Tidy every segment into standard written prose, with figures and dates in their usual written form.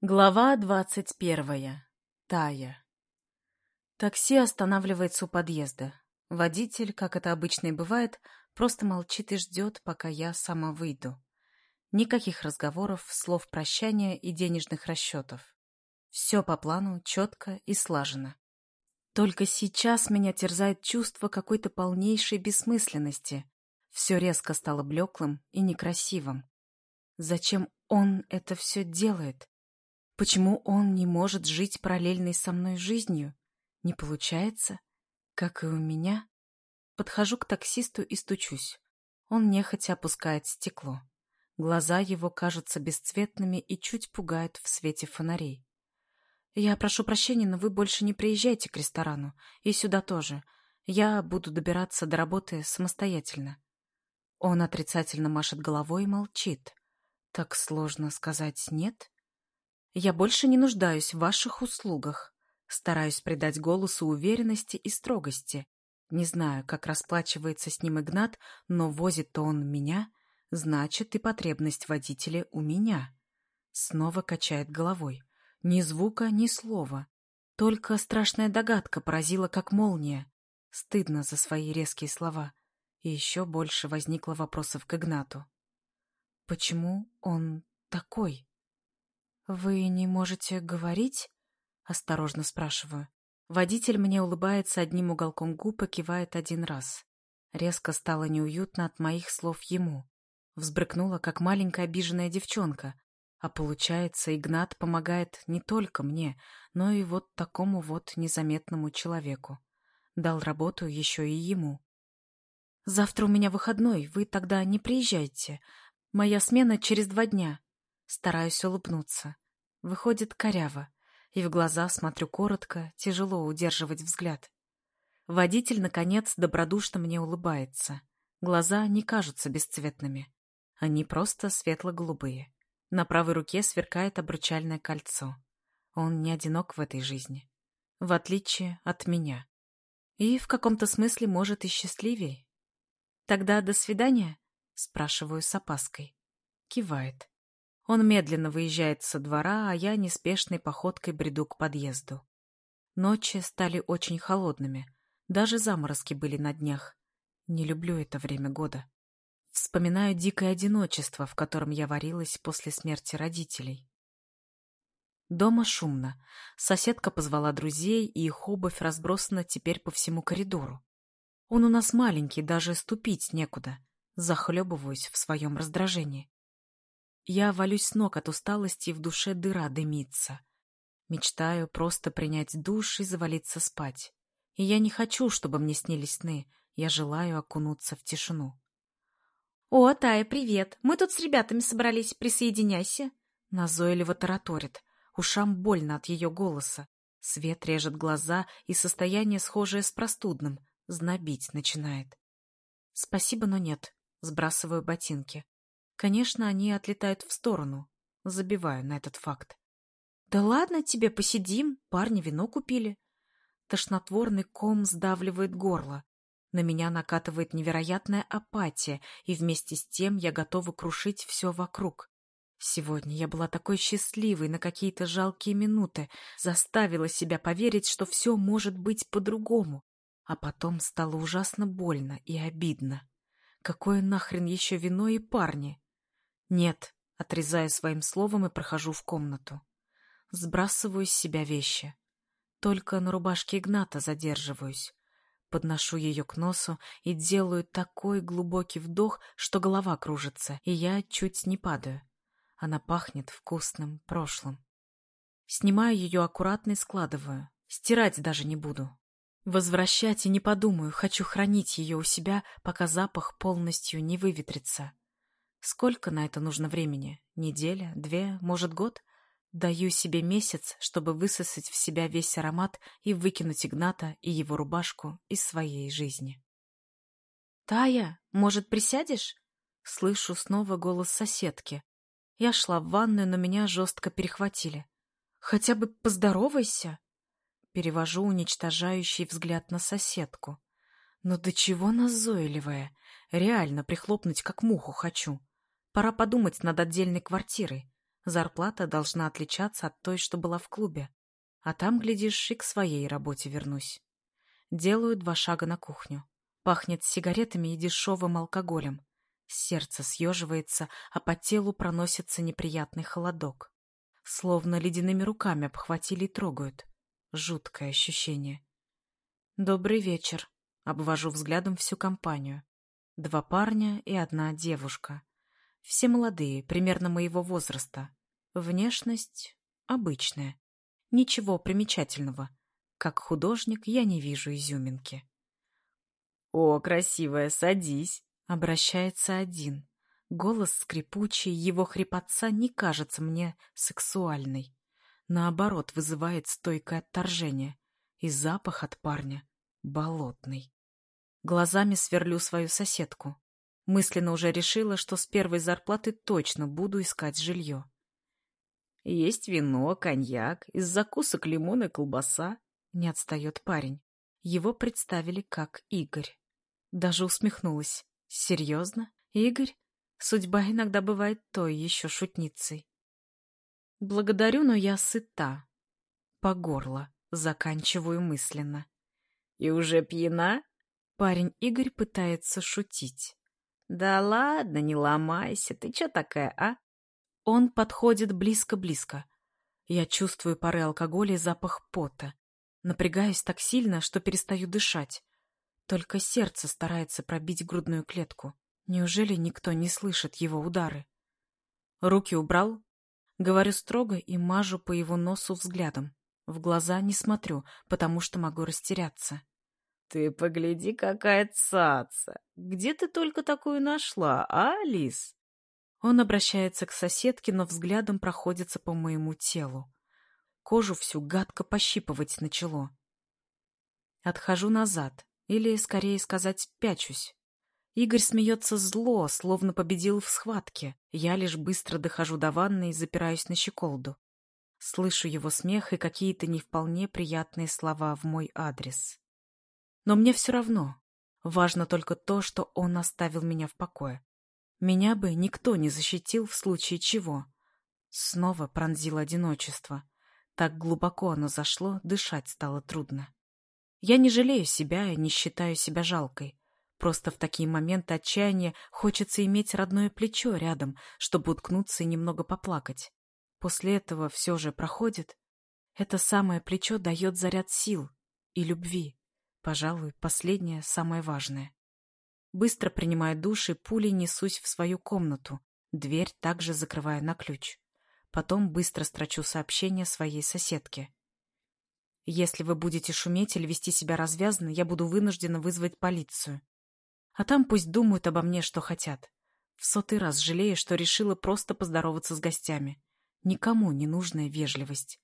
Глава 21. Тая. Такси останавливается у подъезда. Водитель, как это обычно и бывает, просто молчит и ждет, пока я сама выйду. Никаких разговоров, слов прощания и денежных расчетов. Все по плану, четко и слаженно. Только сейчас меня терзает чувство какой-то полнейшей бессмысленности. Все резко стало блеклым и некрасивым. Зачем он это все делает? Почему он не может жить параллельной со мной жизнью? Не получается? Как и у меня? Подхожу к таксисту и стучусь. Он нехотя опускает стекло. Глаза его кажутся бесцветными и чуть пугают в свете фонарей. «Я прошу прощения, но вы больше не приезжайте к ресторану. И сюда тоже. Я буду добираться до работы самостоятельно». Он отрицательно машет головой и молчит. Так сложно сказать «нет». Я больше не нуждаюсь в ваших услугах. Стараюсь придать голосу уверенности и строгости. Не знаю, как расплачивается с ним Игнат, но возит-то он меня, значит, и потребность водителя у меня. Снова качает головой. Ни звука, ни слова. Только страшная догадка поразила, как молния. Стыдно за свои резкие слова. И еще больше возникло вопросов к Игнату. Почему он такой? «Вы не можете говорить?» — осторожно спрашиваю. Водитель мне улыбается одним уголком губ и кивает один раз. Резко стало неуютно от моих слов ему. Взбрыкнула, как маленькая обиженная девчонка. А получается, Игнат помогает не только мне, но и вот такому вот незаметному человеку. Дал работу еще и ему. «Завтра у меня выходной, вы тогда не приезжайте. Моя смена через 2 дня». Стараюсь улыбнуться. Выходит коряво, и в глаза смотрю коротко, тяжело удерживать взгляд. Водитель, наконец, добродушно мне улыбается. Глаза не кажутся бесцветными. Они просто светло-голубые. На правой руке сверкает обручальное кольцо. Он не одинок в этой жизни. В отличие от меня. И в каком-то смысле, может, и счастливее. «Тогда до свидания?» — спрашиваю с опаской. Кивает. Он медленно выезжает со двора, а я неспешной походкой бреду к подъезду. Ночи стали очень холодными. Даже заморозки были на днях. Не люблю это время года. Вспоминаю дикое одиночество, в котором я варилась после смерти родителей. Дома шумно. Соседка позвала друзей, и их обувь разбросана теперь по всему коридору. Он у нас маленький, даже ступить некуда. Захлебываюсь в своем раздражении. Я валюсь с ног от усталости, и в душе дыра дымится. Мечтаю просто принять душ и завалиться спать. И я не хочу, чтобы мне снились сны. Я желаю окунуться в тишину. «О, Тая, привет! Мы тут с ребятами собрались. Присоединяйся!» Назойливо тараторит. Ушам больно от ее голоса. Свет режет глаза, и состояние схожее с простудным. Знобить начинает. Спасибо, но нет. Сбрасываю ботинки. Конечно, они отлетают в сторону. Забиваю на этот факт. «Да ладно тебе, посидим, парни вино купили». Тошнотворный ком сдавливает горло. На меня накатывает невероятная апатия, и вместе с тем я готова крушить все вокруг. Сегодня я была такой счастливой на какие-то жалкие минуты, заставила себя поверить, что все может быть по-другому. А потом стало ужасно больно и обидно. Какое нахрен еще вино и парни? Нет, отрезаю своим словом и прохожу в комнату. Сбрасываю с себя вещи. Только на рубашке Игната задерживаюсь. Подношу ее к носу и делаю такой глубокий вдох, что голова кружится, и я чуть не падаю. Она пахнет вкусным прошлым. Снимаю ее аккуратно и складываю. Стирать даже не буду. Возвращать и не подумаю, хочу хранить ее у себя, пока запах полностью не выветрится. Сколько на это нужно времени? Неделя, 2, может, год? Даю себе месяц, чтобы высосать в себя весь аромат и выкинуть Игната и его рубашку из своей жизни. «Тая, может, присядешь?» Слышу снова голос соседки. Я шла в ванную, но меня жестко перехватили. «Хотя бы поздоровайся!» Перевожу уничтожающий взгляд на соседку. «Ну до чего назойливая? Реально прихлопнуть как муху хочу. Пора подумать над отдельной квартирой. Зарплата должна отличаться от той, что была в клубе. А там, глядишь, и к своей работе вернусь. Делаю 2 шага на кухню. Пахнет сигаретами и дешевым алкоголем. Сердце съеживается, а по телу проносится неприятный холодок. Словно ледяными руками обхватили и трогают. Жуткое ощущение. «Добрый вечер», — обвожу взглядом всю компанию. 2 парня и 1 девушка. Все молодые, примерно моего возраста. Внешность обычная. Ничего примечательного. Как художник я не вижу изюминки. «О, красивая, садись!» — обращается один. Голос скрипучий, его хрипотца не кажется мне сексуальной. Наоборот, вызывает стойкое отторжение. И запах от парня болотный. Глазами сверлю свою соседку. Мысленно уже решила, что с первой зарплаты точно буду искать жилье. «Есть вино, коньяк, из закусок лимон и колбаса», — не отстает парень. Его представили как Игорь. Даже усмехнулась. «Серьезно? Игорь? Судьба иногда бывает той еще шутницей». «Благодарю, но я сыта. По горло», — заканчиваю мысленно. «И уже пьяна?» Парень Игорь пытается шутить. «Да ладно, не ломайся, ты чё такая, а?» Он подходит близко-близко. Я чувствую пары алкоголя и запах пота. Напрягаюсь так сильно, что перестаю дышать. Только сердце старается пробить грудную клетку. Неужели никто не слышит его удары? Руки убрал? Говорю строго и мажу по его носу взглядом. В глаза не смотрю, потому что могу растеряться. «Ты погляди, какая цаца! Где ты только такую нашла, а, Лис?» Он обращается к соседке, но взглядом проходится по моему телу. Кожу всю гадко пощипывать начало. Отхожу назад, или, скорее сказать, пячусь. Игорь смеется зло, словно победил в схватке. Я лишь быстро дохожу до ванны и запираюсь на щеколду. Слышу его смех и какие-то не вполне приятные слова в мой адрес. Но мне все равно. Важно только то, что он оставил меня в покое. Меня бы никто не защитил в случае чего. Снова пронзило одиночество. Так глубоко оно зашло, дышать стало трудно. Я не жалею себя и не считаю себя жалкой. Просто в такие моменты отчаяния хочется иметь родное плечо рядом, чтобы уткнуться и немного поплакать. После этого все же проходит. Это самое плечо дает заряд сил и любви. Пожалуй, последнее самое важное. Быстро принимаю душ и пулей несусь в свою комнату. Дверь также закрываю на ключ. Потом быстро строчу сообщение своей соседке. Если вы будете шуметь или вести себя развязанно, я буду вынуждена вызвать полицию. А там пусть думают обо мне, что хотят. В 100-й раз жалею, что решила просто поздороваться с гостями. Никому не нужная вежливость.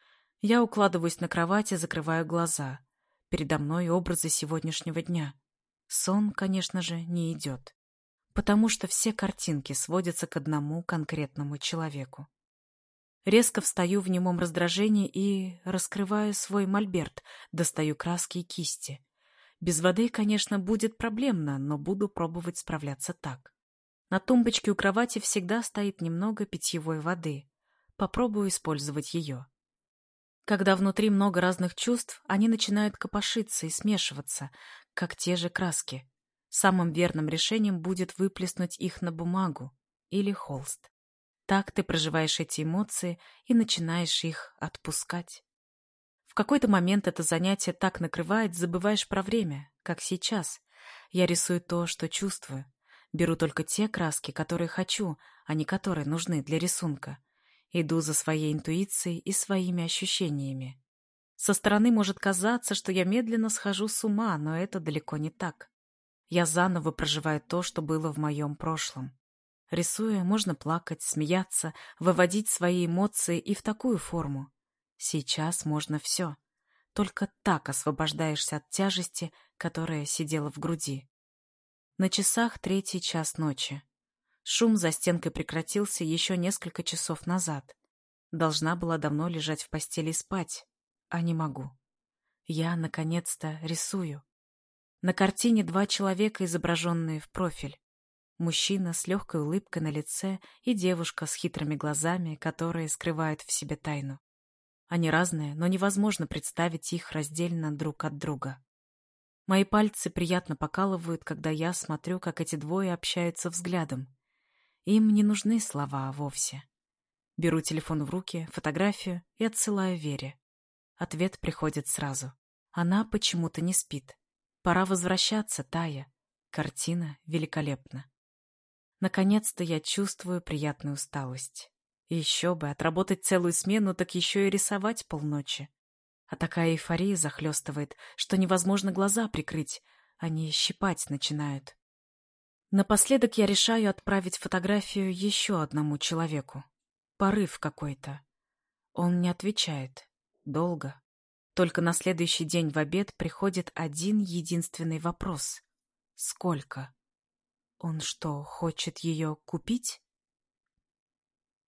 Я укладываюсь на кровать и закрываю глаза. Передо мной образы сегодняшнего дня. Сон, конечно же, не идет. Потому что все картинки сводятся к одному конкретному человеку. Резко встаю в немом раздражении и раскрываю свой мольберт, достаю краски и кисти. Без воды, конечно, будет проблемно, но буду пробовать справляться так. На тумбочке у кровати всегда стоит немного питьевой воды. Попробую использовать ее. Когда внутри много разных чувств, они начинают копошиться и смешиваться, как те же краски. Самым верным решением будет выплеснуть их на бумагу или холст. Так ты проживаешь эти эмоции и начинаешь их отпускать. В какой-то момент это занятие так накрывает, забываешь про время, как сейчас. Я рисую то, что чувствую. Беру только те краски, которые хочу, а не которые нужны для рисунка. Иду за своей интуицией и своими ощущениями. Со стороны может казаться, что я медленно схожу с ума, но это далеко не так. Я заново проживаю то, что было в моем прошлом. Рисуя, можно плакать, смеяться, выводить свои эмоции и в такую форму. Сейчас можно все. Только так освобождаешься от тяжести, которая сидела в груди. На часах 3 час ночи. Шум за стенкой прекратился еще несколько часов назад. Должна была давно лежать в постели и спать, а не могу. Я, наконец-то, рисую. На картине 2 человека, изображенные в профиль. Мужчина с легкой улыбкой на лице и девушка с хитрыми глазами, которые скрывают в себе тайну. Они разные, но невозможно представить их раздельно друг от друга. Мои пальцы приятно покалывают, когда я смотрю, как эти двое общаются взглядом. Им не нужны слова вовсе. Беру телефон в руки, фотографию и отсылаю Вере. Ответ приходит сразу. Она почему-то не спит. Пора возвращаться, Тая. Картина великолепна. Наконец-то я чувствую приятную усталость. И еще бы, отработать целую смену, так еще и рисовать полночи. А такая эйфория захлестывает, что невозможно глаза прикрыть, они щипать начинают. Напоследок я решаю отправить фотографию еще одному человеку. Порыв какой-то. Он не отвечает. Долго. Только на следующий день в обед приходит один единственный вопрос. Сколько? Он что, хочет ее купить?